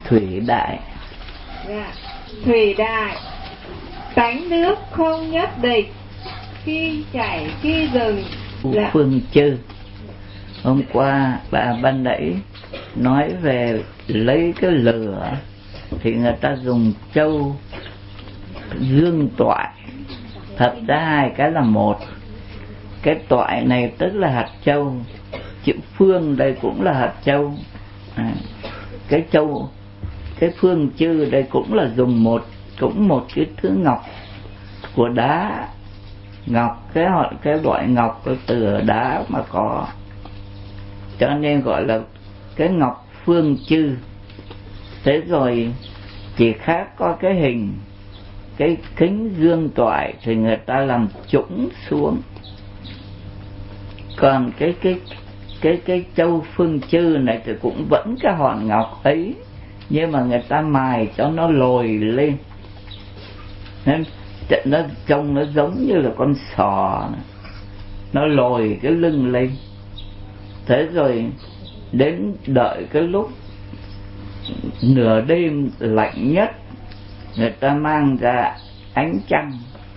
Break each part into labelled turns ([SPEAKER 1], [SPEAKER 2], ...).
[SPEAKER 1] Thủy đại.
[SPEAKER 2] Dạ. Thủy đại, tánh nước không nhất định, khi chảy khi dừng.
[SPEAKER 1] Dạ. Phương chư. Hôm qua bà ban nãy nói về lấy cái lửa thì người ta dùng châu dương toại. Thật ra hai cái là một. Cái toại này tức là hạt châu, chữ phương đây cũng là hạt châu. Cái châu, cái phương chư đây cũng là dùng cũng một cái thứ ngọc của đá. Ngọc, cái loại ngọc từ đá mà có, cho nên gọi là cái ngọc phương chư. Thế rồi chỉ khác có cái hình, cái kính dương toại thì người ta làm trũng xuống. Còn cái châu phương chư này thì cũng vẫn cái hòn ngọc ấy, nhưng mà người ta mài cho nó lồi lên, nên nó trông nó giống như là con sò, nó lồi cái lưng lên. Thế rồi đến đợi cái lúc nửa đêm lạnh nhất, người ta mang ra ánh trăng.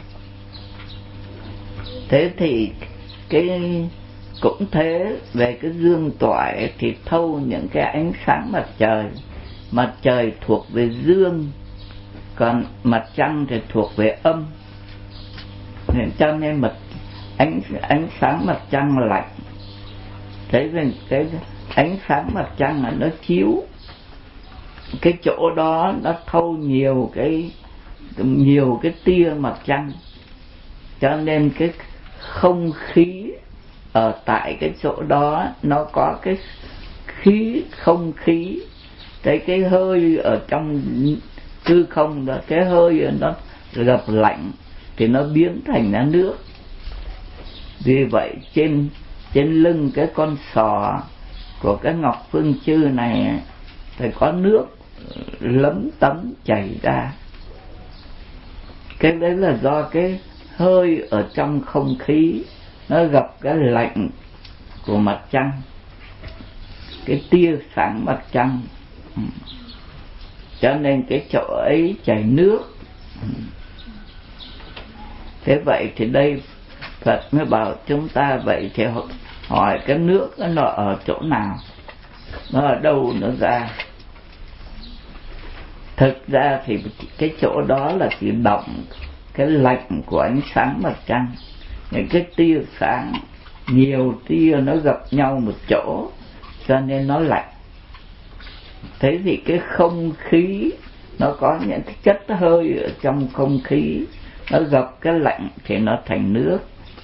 [SPEAKER 1] Thế thì cái cũng thế, về cái dương toại thì thâu những cái ánh sáng mặt trời. Mặt trời thuộc về dương, còn mặt trăng thì thuộc về âm. Cho nên ánh sáng mặt trăng lạnh. Thế nên cái ánh sáng mặt trăng là nó chiếu cái chỗ đó, nó thâu nhiều cái tia mặt trăng, cho nên cái không khí ở tại cái chỗ đó nó có cái không khí, cái hơi ở trong hư không đó, cái hơi nó gặp lạnh thì nó biến thành ra nước. Vì vậy trên lưng cái con sò của cái ngọc phương chư này thì có nước lấm tấm chảy ra. Cái đấy là do cái hơi ở trong không khí nó gặp cái lạnh của mặt trăng, cái tia sáng mặt trăng, cho nên cái chỗ ấy chảy nước. Thế vậy thì đây Phật mới bảo chúng ta, vậy thì hỏi cái nước nó ở chỗ nào, nó ở đâu nó ra. Thực ra thì cái chỗ đó là chỉ động cái lạnh của ánh sáng mặt trăng. Những cái tia sáng, nhiều tia nó gặp nhau một chỗ, cho nên nó lạnh. Thế thì cái không khí nó có những cái chất hơi ở trong không khí, nó gặp cái lạnh thì nó thành nước.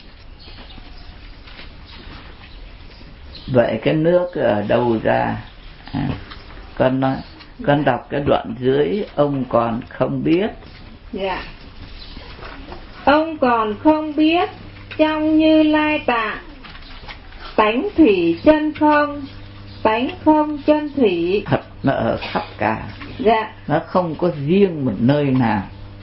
[SPEAKER 1] Vậy cái nước ở đâu ra? Con đọc cái đoạn dưới, ông còn không biết.
[SPEAKER 2] Dạ. Ông còn không biết, trong Như Lai Tạng, tánh thủy chân không, tánh không chân thủy.
[SPEAKER 1] Thật nó ở khắp cả.
[SPEAKER 2] Dạ.
[SPEAKER 1] Nó không có riêng một nơi nào.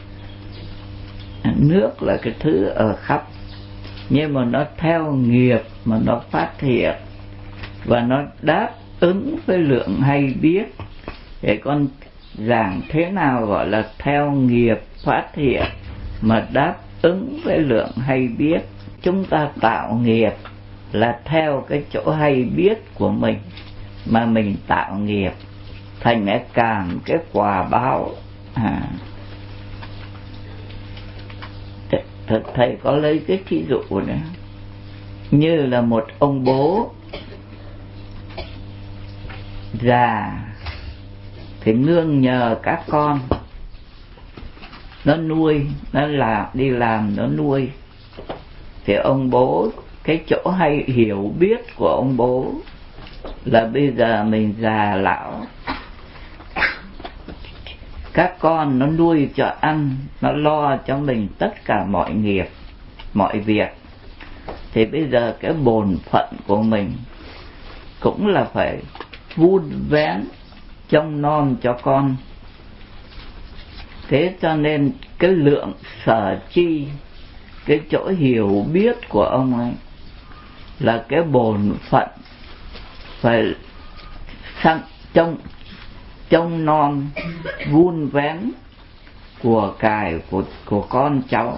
[SPEAKER 1] Nước là cái thứ ở khắp, nhưng mà nó theo nghiệp mà nó phát hiện, và nó đáp ứng với lượng hay biết. Để con giảng thế nào gọi là theo nghiệp phát hiện mà đáp ứng với lượng hay biết. Chúng ta tạo nghiệp là theo cái chỗ hay biết của mình mà mình tạo nghiệp, thành cái cảm cái quả báo. Thầy có lấy cái ví dụ này, như là một ông bố già thì nương nhờ các con, nó nuôi, nó đi làm nó nuôi. Thì ông bố, cái chỗ hay hiểu biết của ông bố là bây giờ mình già lão, các con nó nuôi cho ăn, nó lo cho mình tất cả mọi nghiệp, mọi việc. Thì bây giờ cái bổn phận của mình cũng là phải vun vén trông nom cho con. Thế cho nên cái lượng sở chi, cái chỗ hiểu biết của ông ấy là cái bổn phận phải trông nom vun vén của cải của con cháu.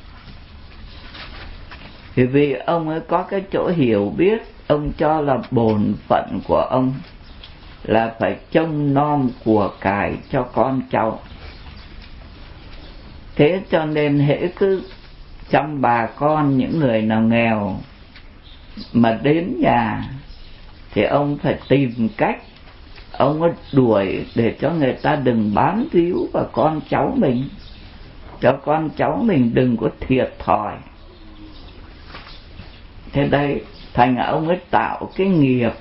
[SPEAKER 1] Thì vì ông ấy có cái chỗ hiểu biết, ông cho là bổn phận của ông là phải trông nom của cải cho con cháu. Thế cho nên hễ cứ chăm bà con những người nào nghèo mà đến nhà thì ông phải tìm cách, ông ấy đuổi để cho người ta đừng bám víu vào con cháu mình, cho con cháu mình đừng có thiệt thòi. Thế đấy, thành ông ấy tạo cái nghiệp.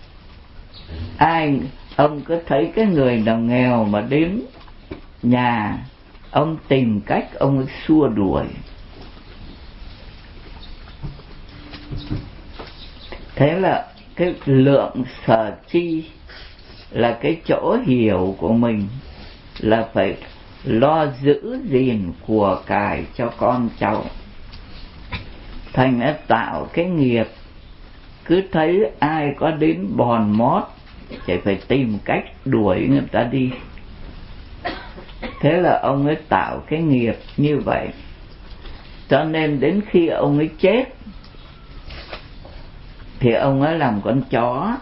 [SPEAKER 1] Ông cứ thấy cái người nào nghèo mà đến nhà, ông tìm cách ông ấy xua đuổi. Thế là cái lượng sở chi là cái chỗ hiểu của mình là phải lo giữ gìn của cải cho con cháu. Thành đã tạo cái nghiệp, cứ thấy ai có đến bòn mót thì phải tìm cách đuổi người ta đi. Thế là ông ấy tạo cái nghiệp như vậy. Cho nên đến khi ông ấy chết thì ông ấy làm con chó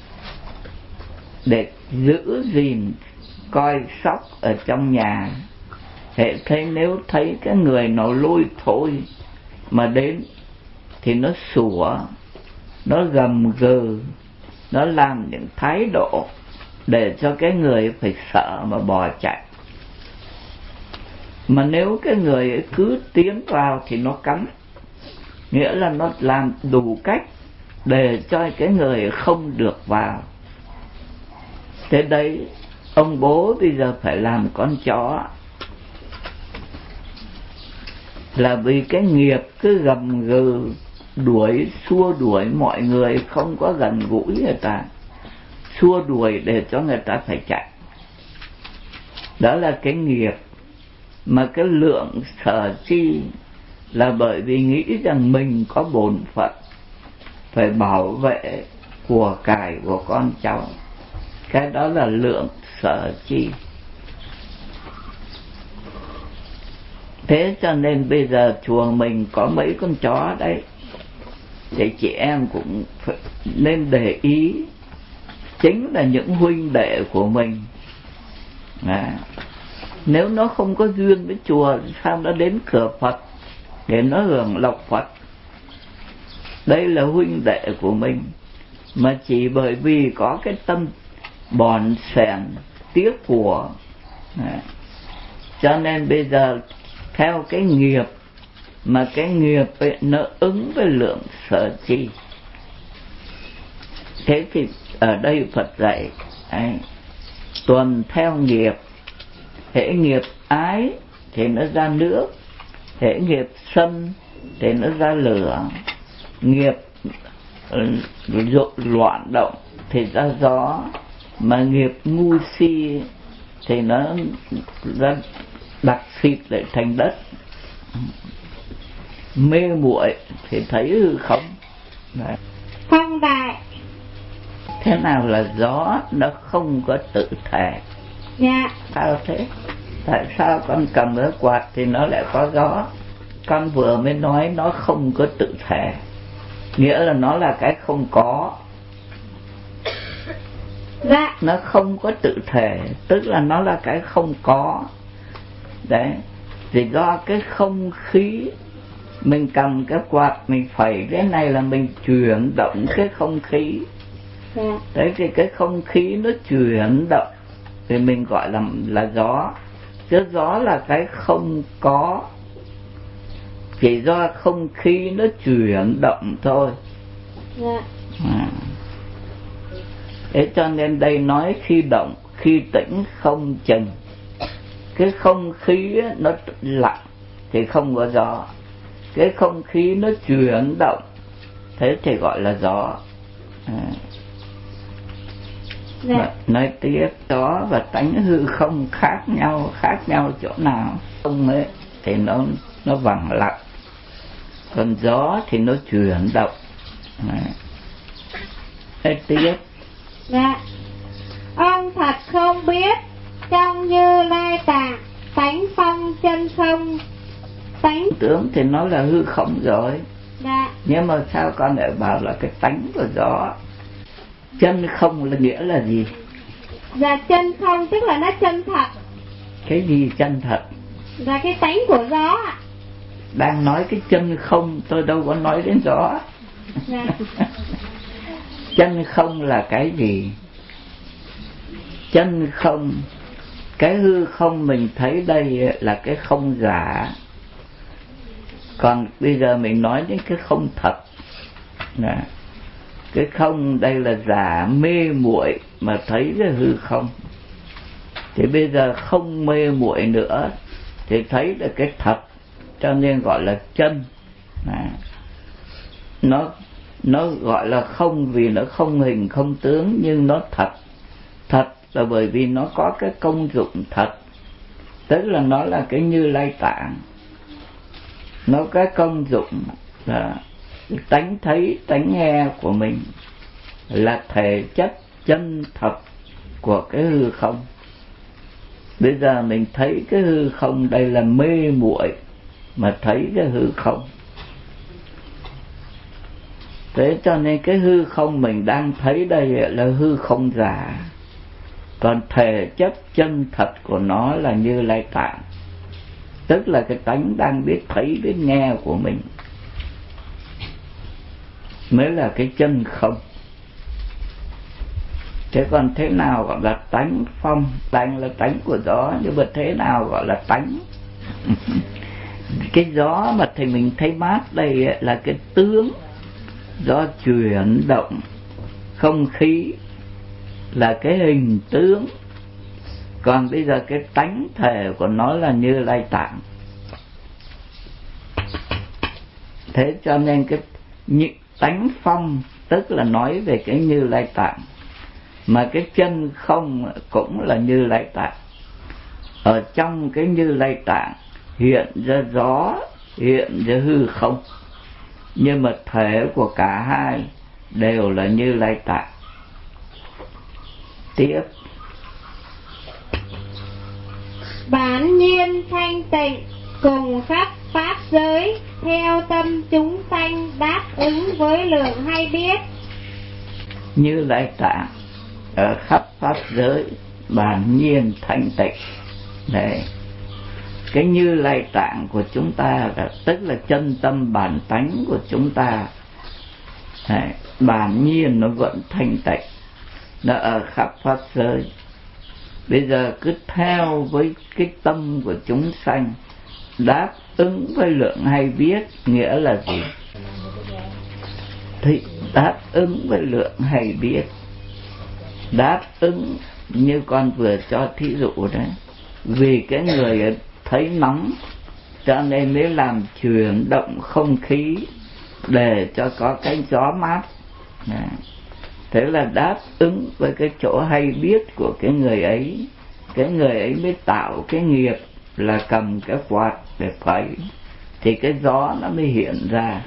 [SPEAKER 1] để giữ gìn coi sóc ở trong nhà. Thế nếu thấy cái người nó lôi thôi mà đến thì nó sủa, nó gầm gừ, nó làm những thái độ để cho cái người phải sợ mà bỏ chạy. Mà nếu cái người ấy cứ tiến vào thì nó cắn, nghĩa là nó làm đủ cách để cho cái người không được vào. Thế đấy, ông bố bây giờ phải làm con chó, là vì cái nghiệp cứ gầm gừ xua đuổi mọi người, không có gần gũi người ta, xua đuổi để cho người ta phải chạy. Đó là cái nghiệp. Mà cái lượng sở chi là bởi vì nghĩ rằng mình có bổn phận phải bảo vệ của cải của con cháu. Cái đó là lượng sở chi. Thế cho nên bây giờ chùa mình có mấy con chó đấy, thì chị em cũng nên để ý. Chính là những huynh đệ của mình. Nếu nó không có duyên với chùa, sao nó đến cửa Phật để nó hưởng lộc Phật? Đây là huynh đệ của mình, mà chỉ bởi vì có cái tâm bòn xẻn tiếc của, cho nên bây giờ theo cái nghiệp, mà cái nghiệp ấy, nó ứng với lượng sở chi. Thế thì ở đây Phật dạy tuần theo nghiệp. Hễ nghiệp ái thì nó ra nước, hễ nghiệp sân thì nó ra lửa, nghiệp loạn động thì ra gió, mà nghiệp ngu si thì nó ra đặc xịt lại thành đất, mê muội thì thấy hư không.
[SPEAKER 2] Không đại.
[SPEAKER 1] Thế nào là gió? Nó không có tự thể.
[SPEAKER 2] Dạ.
[SPEAKER 1] Sao thế? Tại sao con cầm cái quạt thì nó lại có gió? Con vừa mới nói nó không có tự thể, nghĩa là nó là cái không có.
[SPEAKER 2] Dạ.
[SPEAKER 1] Nó không có tự thể, tức là nó là cái không có. Đấy, thì do cái không khí, mình cầm cái quạt mình phẩy cái này là mình chuyển động cái không khí. Đấy, thì cái không khí nó chuyển động thì mình gọi là gió. Chứ gió là cái không có, chỉ do không khí nó chuyển động thôi. Thế cho nên đây nói khi động, khi tĩnh không chừng. Cái không khí nó lặng thì không có gió, cái không khí nó chuyển động thế thì gọi là gió. Nói tiếp, gió và tánh hư không khác nhau chỗ nào? Không ấy thì nó vắng lặng, còn gió thì nó chuyển động. Nói tiếp.
[SPEAKER 2] Ông thật không biết, trong Như Lai Tạng, tánh phong chân không. Tánh
[SPEAKER 1] tướng thì nó là hư không rồi.
[SPEAKER 2] Dạ.
[SPEAKER 1] Nhưng mà sao con lại bảo là cái tánh của gió? Chân không là nghĩa là gì?
[SPEAKER 2] Dạ chân không tức là nó chân thật.
[SPEAKER 1] Cái gì chân thật?
[SPEAKER 2] Là cái tánh của gió ạ.
[SPEAKER 1] Đang nói cái chân không, tôi đâu có nói đến gió.
[SPEAKER 2] Dạ.
[SPEAKER 1] Chân không là cái gì? Chân không, cái hư không mình thấy đây là cái không giả. Còn bây giờ mình nói đến cái không thật. Nè, cái không đây là giả mê muội mà thấy cái hư không. Thì bây giờ không mê muội nữa thì thấy được cái thật, cho nên gọi là chân. Nó gọi là không vì nó không hình không tướng, nhưng nó thật. Thật là bởi vì nó có cái công dụng thật, tức là nó là cái Như Lai Tạng. Nó có công dụng là tánh thấy tánh nghe của mình, là thể chất chân thật của cái hư không. Bây giờ mình thấy cái hư không đây là mê muội mà thấy cái hư không. Thế cho nên cái hư không mình đang thấy đây là hư không giả, còn thể chất chân thật của nó là Như Lai Tạng, tức là cái tánh đang biết thấy biết nghe của mình, mới là cái chân không. Thế còn thế nào gọi là tánh phong? Tánh là tánh của gió, nhưng mà thế nào gọi là tánh? Cái gió mà thì mình thấy mát đây là cái tướng, do chuyển động không khí là cái hình tướng. Còn bây giờ cái tánh thể của nó là Như Lai Tạng. Thế cho nên cái tánh phong tức là nói về cái Như Lai Tạng, mà cái chân không cũng là Như Lai Tạng. Ở trong cái Như Lai Tạng hiện ra gió, hiện ra hư không, nhưng mà thể của cả hai đều là Như Lai Tạng. Tiếp.
[SPEAKER 2] Bản nhiên thanh tịnh cùng khắp pháp giới, theo tâm chúng sanh đáp ứng với lượng hay biết.
[SPEAKER 1] Như Lai Tạng ở khắp pháp giới bản nhiên thanh tịnh. Đấy, cái Như Lai Tạng của chúng ta là tức là chân tâm bản tánh của chúng ta. Đấy, bản nhiên nó vẫn thanh tịnh, nó ở khắp pháp giới. Bây giờ cứ theo với cái tâm của chúng sanh đáp ứng với lượng hay biết, nghĩa là gì? Thì đáp ứng với lượng hay biết, đáp ứng như con vừa cho thí dụ đấy. Vì cái người thấy nóng cho nên mới làm chuyển động không khí để cho có cái gió mát. Thế là đáp ứng với cái chỗ hay biết của cái người ấy. Cái người ấy mới tạo cái nghiệp là cầm cái quạt để phẩy, thì cái gió nó mới hiện ra.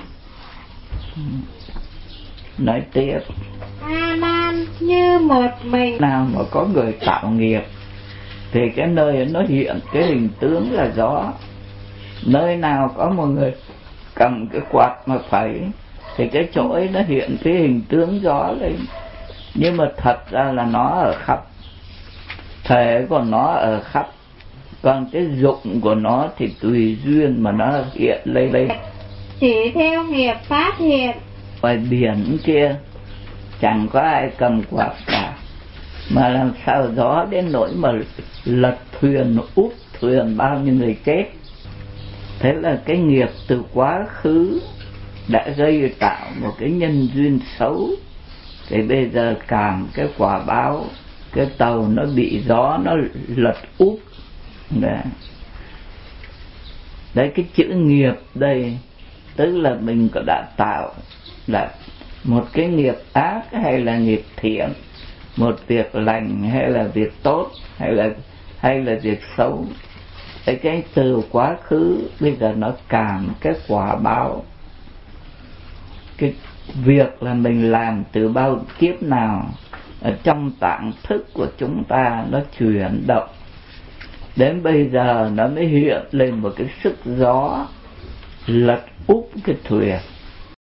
[SPEAKER 1] Nói tiếp.
[SPEAKER 2] A Nan như một mình.
[SPEAKER 1] Nào mà có người tạo nghiệp thì cái nơi nó hiện cái hình tướng là gió. Nơi nào có một người cầm cái quạt mà phẩy thì cái chỗ ấy nó hiện cái hình tướng gió lên. Nhưng mà thật ra là nó ở khắp, thể của nó ở khắp, còn cái dụng của nó thì tùy duyên mà nó hiện lên.
[SPEAKER 2] Chỉ theo nghiệp phát hiện.
[SPEAKER 1] Ngoài biển kia chẳng có ai cầm quạt cả, mà làm sao gió đến nỗi mà lật thuyền, úp thuyền bao nhiêu người chết. Thế là cái nghiệp từ quá khứ đã gây tạo một cái nhân duyên xấu, thì bây giờ càng cái quả báo, cái tàu nó bị gió nó lật úp. Đấy, cái chữ nghiệp đây tức là mình có đã tạo là một cái nghiệp ác hay là nghiệp thiện, một việc lành hay là việc tốt, hay là việc xấu. Cái từ quá khứ bây giờ nó cảm cái quả báo, cái việc là mình làm từ bao kiếp nào ở trong tạng thức của chúng ta nó chuyển động. Đến bây giờ nó mới hiện lên một cái sức gió lật úp cái thuyền.